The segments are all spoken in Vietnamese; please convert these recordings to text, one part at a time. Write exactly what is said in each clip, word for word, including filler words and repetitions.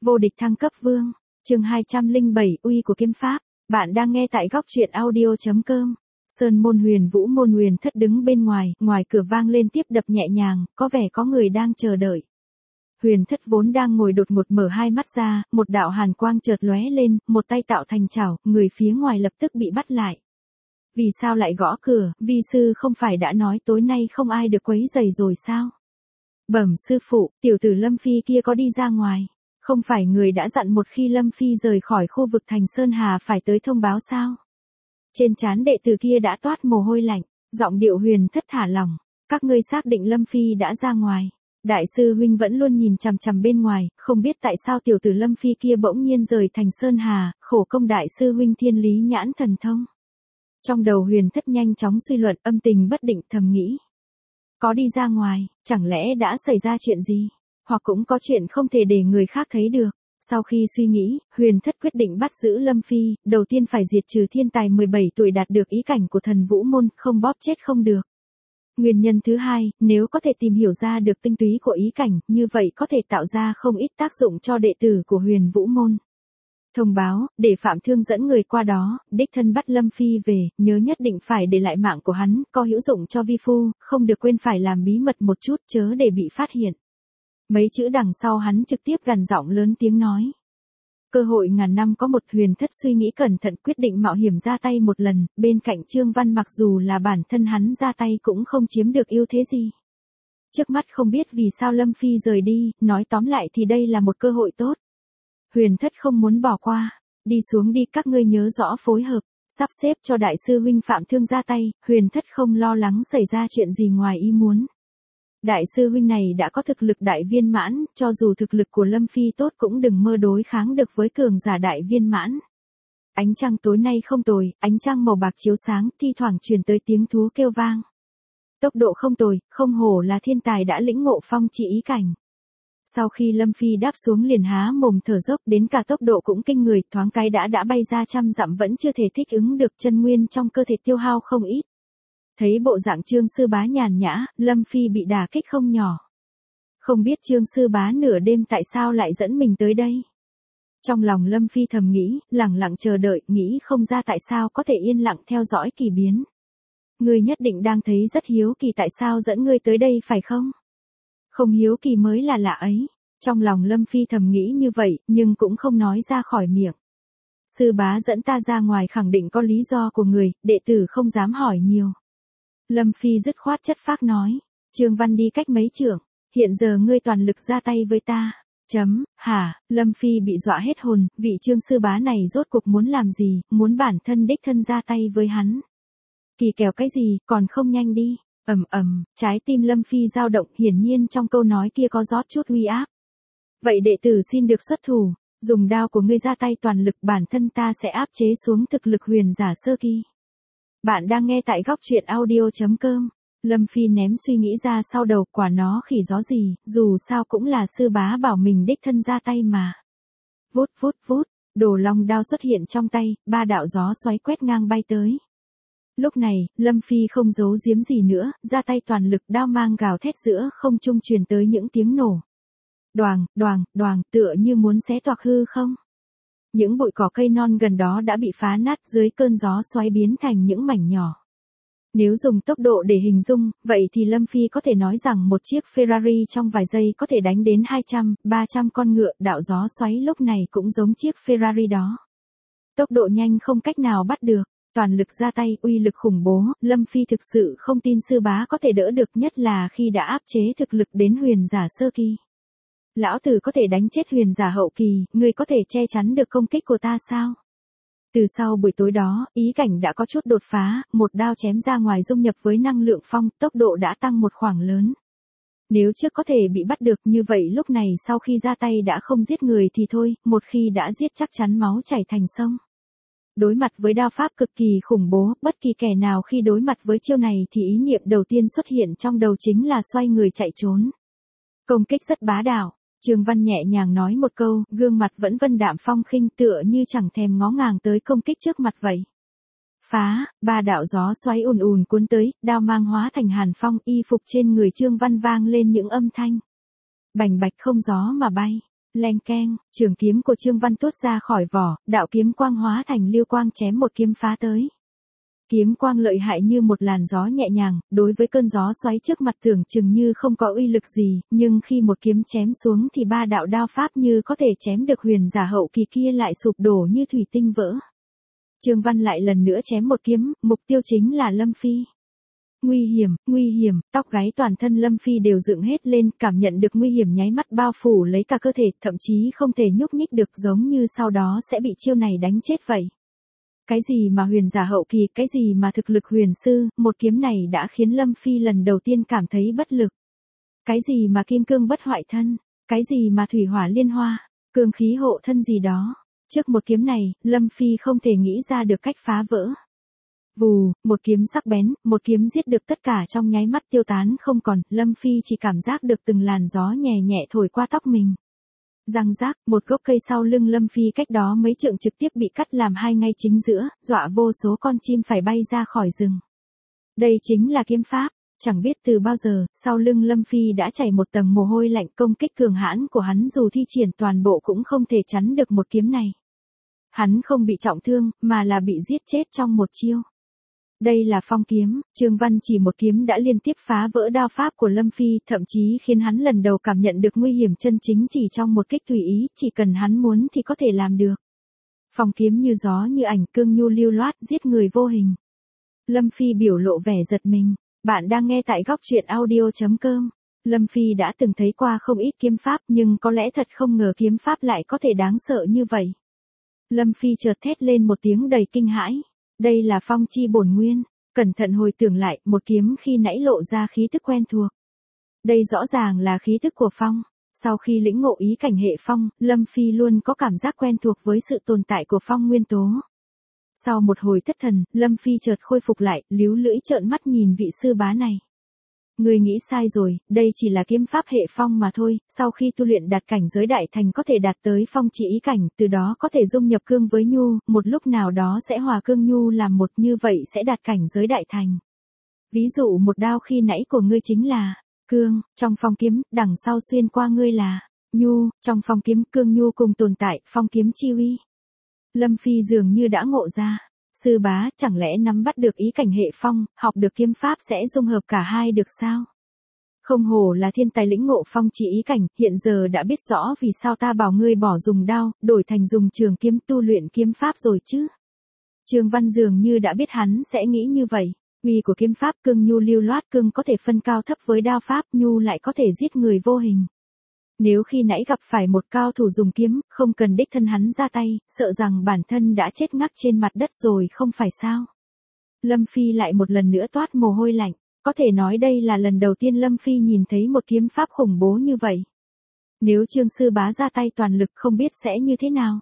Vô địch thăng cấp vương, chương hai trăm lẻ bảy uy của kiếm pháp, bạn đang nghe tại góc truyện audio.com. Sơn môn Huyền Vũ môn Huyền Thất đứng bên ngoài, ngoài cửa vang lên tiếp đập nhẹ nhàng, có vẻ có người đang chờ đợi. Huyền Thất vốn đang ngồi đột ngột mở hai mắt ra, một đạo hàn quang chợt lóe lên, một tay tạo thành chảo, người phía ngoài lập tức bị bắt lại. Vì sao lại gõ cửa, vi sư không phải đã nói tối nay không ai được quấy rầy rồi sao? Bẩm sư phụ, tiểu tử Lâm Phi kia có đi ra ngoài. Không phải người đã dặn một khi Lâm Phi rời khỏi khu vực thành Sơn Hà phải tới thông báo sao? Trên trán đệ tử kia đã toát mồ hôi lạnh, giọng điệu Huyền Thất thả lỏng. Các ngươi xác định Lâm Phi đã ra ngoài. Đại sư huynh vẫn luôn nhìn chằm chằm bên ngoài, không biết tại sao tiểu tử Lâm Phi kia bỗng nhiên rời thành Sơn Hà, khổ công đại sư huynh thiên lý nhãn thần thông. Trong đầu Huyền Thất nhanh chóng suy luận, âm tình bất định, thầm nghĩ. Có đi ra ngoài, chẳng lẽ đã xảy ra chuyện gì? Hoặc cũng có chuyện không thể để người khác thấy được. Sau khi suy nghĩ, Huyền Thất quyết định bắt giữ Lâm Phi, đầu tiên phải diệt trừ thiên tài mười bảy tuổi đạt được ý cảnh của thần vũ môn, không bóp chết không được. Nguyên nhân thứ hai, nếu có thể tìm hiểu ra được tinh túy của ý cảnh, như vậy có thể tạo ra không ít tác dụng cho đệ tử của Huyền Vũ môn. Thông báo, để Phạm Thương dẫn người qua đó, đích thân bắt Lâm Phi về, nhớ nhất định phải để lại mạng của hắn, có hữu dụng cho vi phu, không được quên phải làm bí mật một chút chớ để bị phát hiện. Mấy chữ đằng sau hắn trực tiếp gằn giọng lớn tiếng nói. Cơ hội ngàn năm có một. Huyền Thất suy nghĩ cẩn thận quyết định mạo hiểm ra tay một lần, bên cạnh Trương Văn mặc dù là bản thân hắn ra tay cũng không chiếm được ưu thế gì. Trước mắt không biết vì sao Lâm Phi rời đi, nói tóm lại thì đây là một cơ hội tốt. Huyền Thất không muốn bỏ qua, đi xuống đi các ngươi nhớ rõ phối hợp, sắp xếp cho đại sư huynh Phạm Thương ra tay. Huyền Thất không lo lắng xảy ra chuyện gì ngoài ý muốn. Đại sư huynh này đã có thực lực đại viên mãn, cho dù thực lực của Lâm Phi tốt cũng đừng mơ đối kháng được với cường giả đại viên mãn. Ánh trăng tối nay không tồi, ánh trăng màu bạc chiếu sáng, thi thoảng truyền tới tiếng thú kêu vang. Tốc độ không tồi, không hổ là thiên tài đã lĩnh ngộ phong trị ý cảnh. Sau khi Lâm Phi đáp xuống liền há mồm thở dốc, đến cả tốc độ cũng kinh người, thoáng cái đã đã bay ra trăm dặm vẫn chưa thể thích ứng được, chân nguyên trong cơ thể tiêu hao không ít. Thấy bộ dạng Trương sư bá nhàn nhã, Lâm Phi bị đả kích không nhỏ. Không biết Trương sư bá nửa đêm tại sao lại dẫn mình tới đây. Trong lòng Lâm Phi thầm nghĩ, lặng lặng chờ đợi, nghĩ không ra tại sao có thể yên lặng theo dõi kỳ biến. Ngươi nhất định đang thấy rất hiếu kỳ tại sao dẫn ngươi tới đây phải không? Không hiếu kỳ mới là lạ ấy. Trong lòng Lâm Phi thầm nghĩ như vậy, nhưng cũng không nói ra khỏi miệng. Sư bá dẫn ta ra ngoài khẳng định có lý do của người, đệ tử không dám hỏi nhiều. Lâm Phi dứt khoát chất phác nói. Trương Văn đi cách mấy trưởng, hiện giờ ngươi toàn lực ra tay với ta. Chấm, hả, Lâm Phi bị dọa hết hồn, vị Trương sư bá này rốt cuộc muốn làm gì, muốn bản thân đích thân ra tay với hắn. Kỳ kèo cái gì, còn không nhanh đi. Ầm ầm, trái tim Lâm Phi dao động, hiển nhiên trong câu nói kia có rót chút uy áp. Vậy đệ tử xin được xuất thủ, dùng đao của ngươi ra tay toàn lực, bản thân ta sẽ áp chế xuống thực lực huyền giả sơ kỳ. Bạn đang nghe tại góc truyện audio.com. Lâm Phi ném suy nghĩ ra sau đầu, quả nó khỉ gió gì, dù sao cũng là sư bá bảo mình đích thân ra tay mà. Vút vút vút, đồ long đao xuất hiện trong tay, ba đạo gió xoáy quét ngang bay tới. Lúc này, Lâm Phi không giấu giếm gì nữa, ra tay toàn lực, đao mang gào thét giữa không trung truyền tới những tiếng nổ. Đoàng, đoàng, đoàng, tựa như muốn xé toạc hư không. Những bụi cỏ cây non gần đó đã bị phá nát dưới cơn gió xoáy biến thành những mảnh nhỏ. Nếu dùng tốc độ để hình dung, vậy thì Lâm Phi có thể nói rằng một chiếc Ferrari trong vài giây có thể đánh đến hai trăm, ba trăm con ngựa, đạo gió xoáy lúc này cũng giống chiếc Ferrari đó. Tốc độ nhanh không cách nào bắt được, toàn lực ra tay, uy lực khủng bố, Lâm Phi thực sự không tin sư bá có thể đỡ được, nhất là khi đã áp chế thực lực đến huyền giả sơ kỳ. Lão tử có thể đánh chết huyền giả hậu kỳ, ngươi có thể che chắn được công kích của ta sao? Từ sau buổi tối đó, ý cảnh đã có chút đột phá, một đao chém ra ngoài dung nhập với năng lượng phong, tốc độ đã tăng một khoảng lớn. Nếu trước có thể bị bắt được như vậy lúc này sau khi ra tay đã không giết người thì thôi, một khi đã giết chắc chắn máu chảy thành sông. Đối mặt với đao pháp cực kỳ khủng bố, bất kỳ kẻ nào khi đối mặt với chiêu này thì ý niệm đầu tiên xuất hiện trong đầu chính là xoay người chạy trốn. Công kích rất bá đạo. Trương Văn nhẹ nhàng nói một câu, gương mặt vẫn vân đạm phong khinh, tựa như chẳng thèm ngó ngàng tới công kích trước mặt vậy. Phá, ba đạo gió xoáy ùn ùn cuốn tới, đao mang hóa thành hàn phong, y phục trên người Trương Văn vang lên những âm thanh. Bành bạch không gió mà bay. Leng keng, trường kiếm của Trương Văn tuốt ra khỏi vỏ, đạo kiếm quang hóa thành lưu quang chém một kiếm phá tới. Kiếm quang lợi hại như một làn gió nhẹ nhàng, đối với cơn gió xoáy trước mặt tưởng chừng như không có uy lực gì, nhưng khi một kiếm chém xuống thì ba đạo đao pháp như có thể chém được huyền giả hậu kỳ kia lại sụp đổ như thủy tinh vỡ. Trương Văn lại lần nữa chém một kiếm, mục tiêu chính là Lâm Phi. Nguy hiểm, nguy hiểm, tóc gáy toàn thân Lâm Phi đều dựng hết lên, cảm nhận được nguy hiểm nháy mắt bao phủ lấy cả cơ thể, thậm chí không thể nhúc nhích được, giống như sau đó sẽ bị chiêu này đánh chết vậy. Cái gì mà huyền giả hậu kỳ, cái gì mà thực lực huyền sư, một kiếm này đã khiến Lâm Phi lần đầu tiên cảm thấy bất lực. Cái gì mà kim cương bất hoại thân, cái gì mà thủy hỏa liên hoa, cương khí hộ thân gì đó. Trước một kiếm này, Lâm Phi không thể nghĩ ra được cách phá vỡ. Vù, một kiếm sắc bén, một kiếm giết được tất cả trong nháy mắt tiêu tán không còn, Lâm Phi chỉ cảm giác được từng làn gió nhẹ nhẹ thổi qua tóc mình. Răng rác, một gốc cây sau lưng Lâm Phi cách đó mấy trượng trực tiếp bị cắt làm hai ngay chính giữa, dọa vô số con chim phải bay ra khỏi rừng. Đây chính là kiếm pháp, chẳng biết từ bao giờ, sau lưng Lâm Phi đã chảy một tầng mồ hôi lạnh, công kích cường hãn của hắn dù thi triển toàn bộ cũng không thể chắn được một kiếm này. Hắn không bị trọng thương, mà là bị giết chết trong một chiêu. Đây là phong kiếm, Trương Văn chỉ một kiếm đã liên tiếp phá vỡ đao pháp của Lâm Phi, thậm chí khiến hắn lần đầu cảm nhận được nguy hiểm chân chính chỉ trong một kích tùy ý, chỉ cần hắn muốn thì có thể làm được. Phong kiếm như gió như ảnh, cương nhu lưu loát, giết người vô hình. Lâm Phi biểu lộ vẻ giật mình. Bạn đang nghe tại góc truyện audio chấm com. Lâm Phi đã từng thấy qua không ít kiếm pháp, nhưng có lẽ thật không ngờ kiếm pháp lại có thể đáng sợ như vậy. Lâm Phi chợt thét lên một tiếng đầy kinh hãi. Đây là phong chi bổn nguyên. Cẩn thận hồi tưởng lại, một kiếm khi nãy lộ ra khí tức quen thuộc. Đây rõ ràng là khí tức của phong. Sau khi lĩnh ngộ ý cảnh hệ phong, Lâm Phi luôn có cảm giác quen thuộc với sự tồn tại của phong nguyên tố. Sau một hồi thất thần, Lâm Phi chợt khôi phục lại, líu lưỡi trợn mắt nhìn vị sư bá này. Người nghĩ sai rồi, đây chỉ là kiếm pháp hệ phong mà thôi, sau khi tu luyện đạt cảnh giới đại thành có thể đạt tới phong chỉ ý cảnh, từ đó có thể dung nhập cương với nhu, một lúc nào đó sẽ hòa cương nhu làm một, như vậy sẽ đạt cảnh giới đại thành. Ví dụ một đao khi nãy của ngươi chính là cương, trong phong kiếm, đằng sau xuyên qua ngươi là nhu, trong phong kiếm cương nhu cùng tồn tại, phong kiếm chi uy. Lâm Phi dường như đã ngộ ra. Sư bá, chẳng lẽ nắm bắt được ý cảnh hệ phong, học được kiếm pháp sẽ dung hợp cả hai được sao? Không hổ là thiên tài lĩnh ngộ phong chỉ ý cảnh, hiện giờ đã biết rõ vì sao ta bảo ngươi bỏ dùng đao, đổi thành dùng trường kiếm tu luyện kiếm pháp rồi chứ. Trương Văn dường như đã biết hắn sẽ nghĩ như vậy. Uy của kiếm pháp cương nhu lưu loát, cương có thể phân cao thấp với đao pháp, nhu lại có thể giết người vô hình. Nếu khi nãy gặp phải một cao thủ dùng kiếm, không cần đích thân hắn ra tay, sợ rằng bản thân đã chết ngắc trên mặt đất rồi không phải sao. Lâm Phi lại một lần nữa toát mồ hôi lạnh, có thể nói đây là lần đầu tiên Lâm Phi nhìn thấy một kiếm pháp khủng bố như vậy. Nếu Trương sư bá ra tay toàn lực không biết sẽ như thế nào.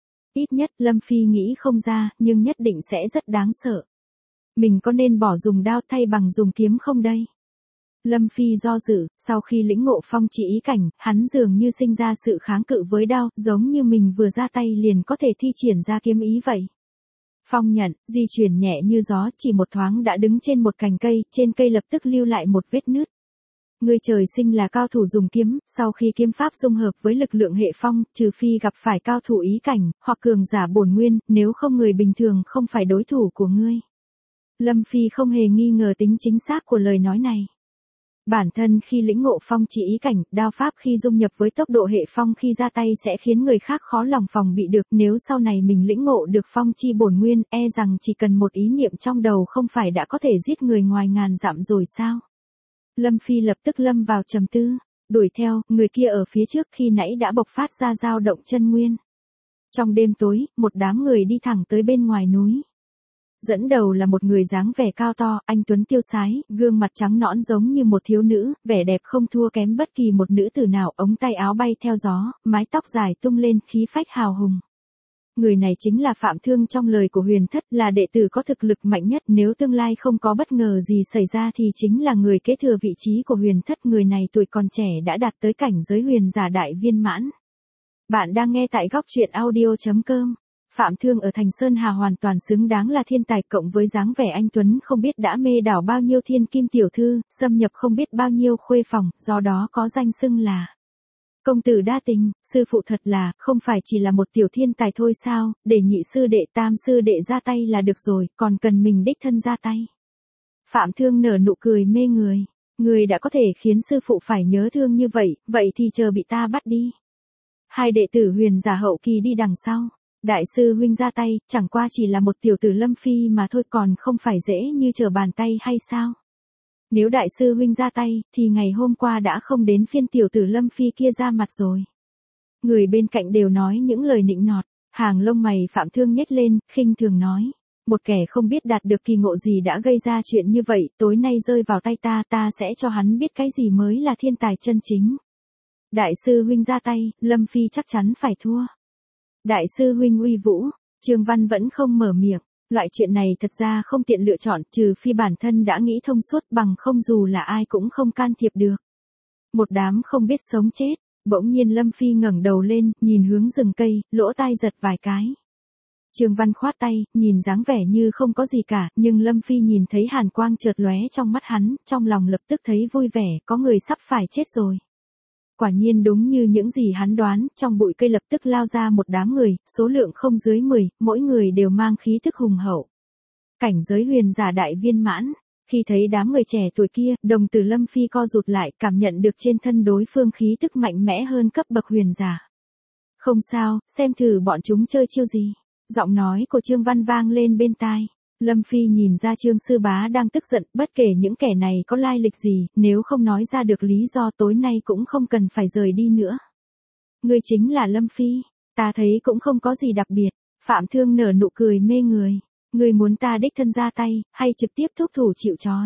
Ít nhất Lâm Phi nghĩ không ra, nhưng nhất định sẽ rất đáng sợ. Mình có nên bỏ dùng đao thay bằng dùng kiếm không đây? Lâm Phi do dự, sau khi lĩnh ngộ phong chỉ ý cảnh, hắn dường như sinh ra sự kháng cự với đao, giống như mình vừa ra tay liền có thể thi triển ra kiếm ý vậy. Phong nhận, di chuyển nhẹ như gió, chỉ một thoáng đã đứng trên một cành cây, trên cây lập tức lưu lại một vết nứt. Người trời sinh là cao thủ dùng kiếm, sau khi kiếm pháp dung hợp với lực lượng hệ phong, trừ phi gặp phải cao thủ ý cảnh, hoặc cường giả bổn nguyên, nếu không người bình thường không phải đối thủ của ngươi. Lâm Phi không hề nghi ngờ tính chính xác của lời nói này. Bản thân khi lĩnh ngộ phong chỉ ý cảnh, đao pháp khi dung nhập với tốc độ hệ phong khi ra tay sẽ khiến người khác khó lòng phòng bị được, nếu sau này mình lĩnh ngộ được phong chi bổn nguyên, e rằng chỉ cần một ý niệm trong đầu không phải đã có thể giết người ngoài ngàn dặm rồi sao? Lâm Phi lập tức lâm vào trầm tư, đuổi theo, người kia ở phía trước khi nãy đã bộc phát ra dao động chân nguyên. Trong đêm tối, một đám người đi thẳng tới bên ngoài núi. Dẫn đầu là một người dáng vẻ cao to, anh tuấn tiêu sái, gương mặt trắng nõn giống như một thiếu nữ, vẻ đẹp không thua kém bất kỳ một nữ tử nào, ống tay áo bay theo gió, mái tóc dài tung lên, khí phách hào hùng. Người này chính là Phạm Thương trong lời của Huyền Thất, là đệ tử có thực lực mạnh nhất, nếu tương lai không có bất ngờ gì xảy ra thì chính là người kế thừa vị trí của Huyền Thất, người này tuổi còn trẻ đã đạt tới cảnh giới huyền giả đại viên mãn. Bạn đang nghe tại góc truyện audio chấm com. Phạm Thương ở Thành Sơn Hà hoàn toàn xứng đáng là thiên tài, cộng với dáng vẻ anh tuấn không biết đã mê đảo bao nhiêu thiên kim tiểu thư, xâm nhập không biết bao nhiêu khuê phòng, do đó có danh xưng là Công tử đa tình, sư phụ thật là, không phải chỉ là một tiểu thiên tài thôi sao, để nhị sư đệ tam sư đệ ra tay là được rồi, còn cần mình đích thân ra tay. Phạm Thương nở nụ cười mê người, người đã có thể khiến sư phụ phải nhớ thương như vậy, vậy thì chờ bị ta bắt đi. Hai đệ tử huyền giả hậu kỳ đi đằng sau, đại sư huynh ra tay, chẳng qua chỉ là một tiểu tử Lâm Phi mà thôi, còn không phải dễ như trở bàn tay hay sao? Nếu đại sư huynh ra tay, thì ngày hôm qua đã không đến phiên tiểu tử Lâm Phi kia ra mặt rồi. Người bên cạnh đều nói những lời nịnh nọt, hàng lông mày Phạm Thương nhếch lên, khinh thường nói. Một kẻ không biết đạt được kỳ ngộ gì đã gây ra chuyện như vậy, tối nay rơi vào tay ta, ta sẽ cho hắn biết cái gì mới là thiên tài chân chính. Đại sư huynh ra tay, Lâm Phi chắc chắn phải thua. Đại sư huynh uy vũ, Trương Văn vẫn không mở miệng. Loại chuyện này thật ra không tiện lựa chọn, trừ phi bản thân đã nghĩ thông suốt, bằng không dù là ai cũng không can thiệp được. Một đám không biết sống chết, bỗng nhiên Lâm Phi ngẩng đầu lên, nhìn hướng rừng cây, lỗ tai giật vài cái. Trương Văn khoát tay, nhìn dáng vẻ như không có gì cả, nhưng Lâm Phi nhìn thấy hàn quang chợt lóe trong mắt hắn, trong lòng lập tức thấy vui vẻ, có người sắp phải chết rồi. Quả nhiên đúng như những gì hắn đoán, trong bụi cây lập tức lao ra một đám người, số lượng không dưới mười, mỗi người đều mang khí thức hùng hậu. Cảnh giới huyền giả đại viên mãn, khi thấy đám người trẻ tuổi kia, đồng tử Lâm Phi co rụt lại, cảm nhận được trên thân đối phương khí thức mạnh mẽ hơn cấp bậc huyền giả. Không sao, xem thử bọn chúng chơi chiêu gì. Giọng nói của Trương Văn vang lên bên tai. Lâm Phi nhìn ra Trương Sư Bá đang tức giận, bất kể những kẻ này có lai lịch gì, nếu không nói ra được lý do tối nay cũng không cần phải rời đi nữa. Ngươi chính là Lâm Phi, ta thấy cũng không có gì đặc biệt. Phạm Thương nở nụ cười mê người. Ngươi muốn ta đích thân ra tay, hay trực tiếp thúc thủ chịu trói?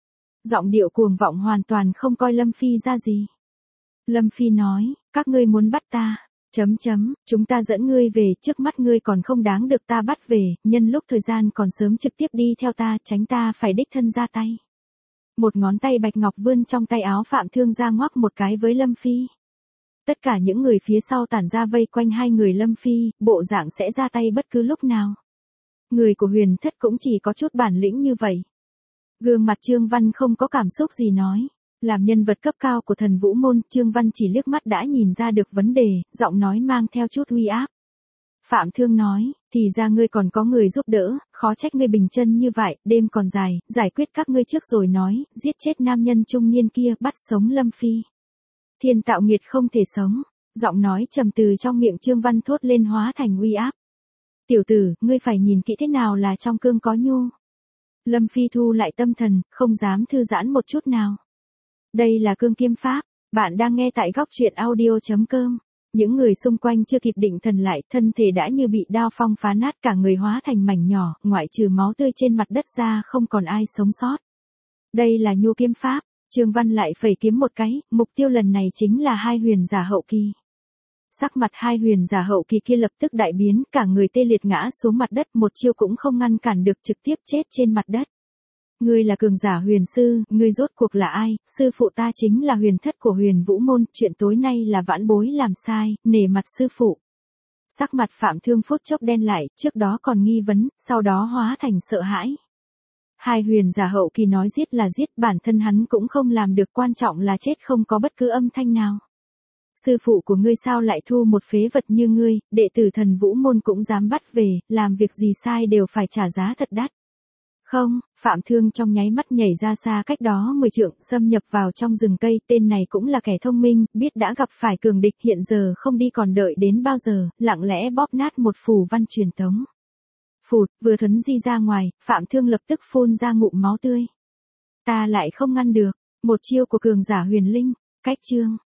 Giọng điệu cuồng vọng hoàn toàn không coi Lâm Phi ra gì. Lâm Phi nói, các ngươi muốn bắt ta. Chấm chấm, chúng ta dẫn ngươi về, trước mắt ngươi còn không đáng được ta bắt về, nhân lúc thời gian còn sớm trực tiếp đi theo ta, tránh ta phải đích thân ra tay. Một ngón tay bạch ngọc vươn trong tay áo Phạm Thương ra ngoắc một cái với Lâm Phi. Tất cả những người phía sau tản ra vây quanh hai người Lâm Phi, bộ dạng sẽ ra tay bất cứ lúc nào. Người của huyền thất cũng chỉ có chút bản lĩnh như vậy. Gương mặt Trương Văn không có cảm xúc gì nói. Làm nhân vật cấp cao của thần vũ môn, Trương Văn chỉ liếc mắt đã nhìn ra được vấn đề, giọng nói mang theo chút uy áp. Phạm Thương nói, thì ra ngươi còn có người giúp đỡ, khó trách ngươi bình chân như vậy, đêm còn dài, giải quyết các ngươi trước rồi nói, giết chết nam nhân trung niên kia, bắt sống Lâm Phi. Thiên tạo nghiệt không thể sống, giọng nói trầm từ trong miệng Trương Văn thốt lên hóa thành uy áp. Tiểu tử, ngươi phải nhìn kỹ thế nào là trong cương có nhu. Lâm Phi thu lại tâm thần, không dám thư giãn một chút nào. Đây là cương kiếm pháp, bạn đang nghe tại góc truyện audio.com. Những người xung quanh chưa kịp định thần lại, thân thể đã như bị đao phong phá nát, cả người hóa thành mảnh nhỏ, ngoại trừ máu tươi trên mặt đất ra không còn ai sống sót. Đây là nhu kiếm pháp, Trương Văn lại phẩy kiếm một cái, mục tiêu lần này chính là hai huyền giả hậu kỳ. Sắc mặt hai huyền giả hậu kỳ kia lập tức đại biến, cả người tê liệt ngã xuống mặt đất, một chiêu cũng không ngăn cản được, trực tiếp chết trên mặt đất. Ngươi là cường giả huyền sư, ngươi rốt cuộc là ai? Sư phụ ta chính là huyền thất của huyền vũ môn, chuyện tối nay là vãn bối làm sai, nể mặt sư phụ. Sắc mặt Phạm Thương phút chốc đen lại, trước đó còn nghi vấn, sau đó hóa thành sợ hãi. Hai huyền giả hậu kỳ nói giết là giết, bản thân hắn cũng không làm được, quan trọng là chết không có bất cứ âm thanh nào. Sư phụ của ngươi sao lại thu một phế vật như ngươi, đệ tử thần vũ môn cũng dám bắt về, làm việc gì sai đều phải trả giá thật đắt. Không, Phạm Thương trong nháy mắt nhảy ra xa cách đó mười trượng, xâm nhập vào trong rừng cây, tên này cũng là kẻ thông minh, biết đã gặp phải cường địch, hiện giờ không đi còn đợi đến bao giờ, lặng lẽ bóp nát một phù văn truyền tống. Phụt, vừa thuấn di ra ngoài, Phạm Thương lập tức phun ra ngụm máu tươi. Ta lại không ngăn được, một chiêu của cường giả huyền linh, cách chương.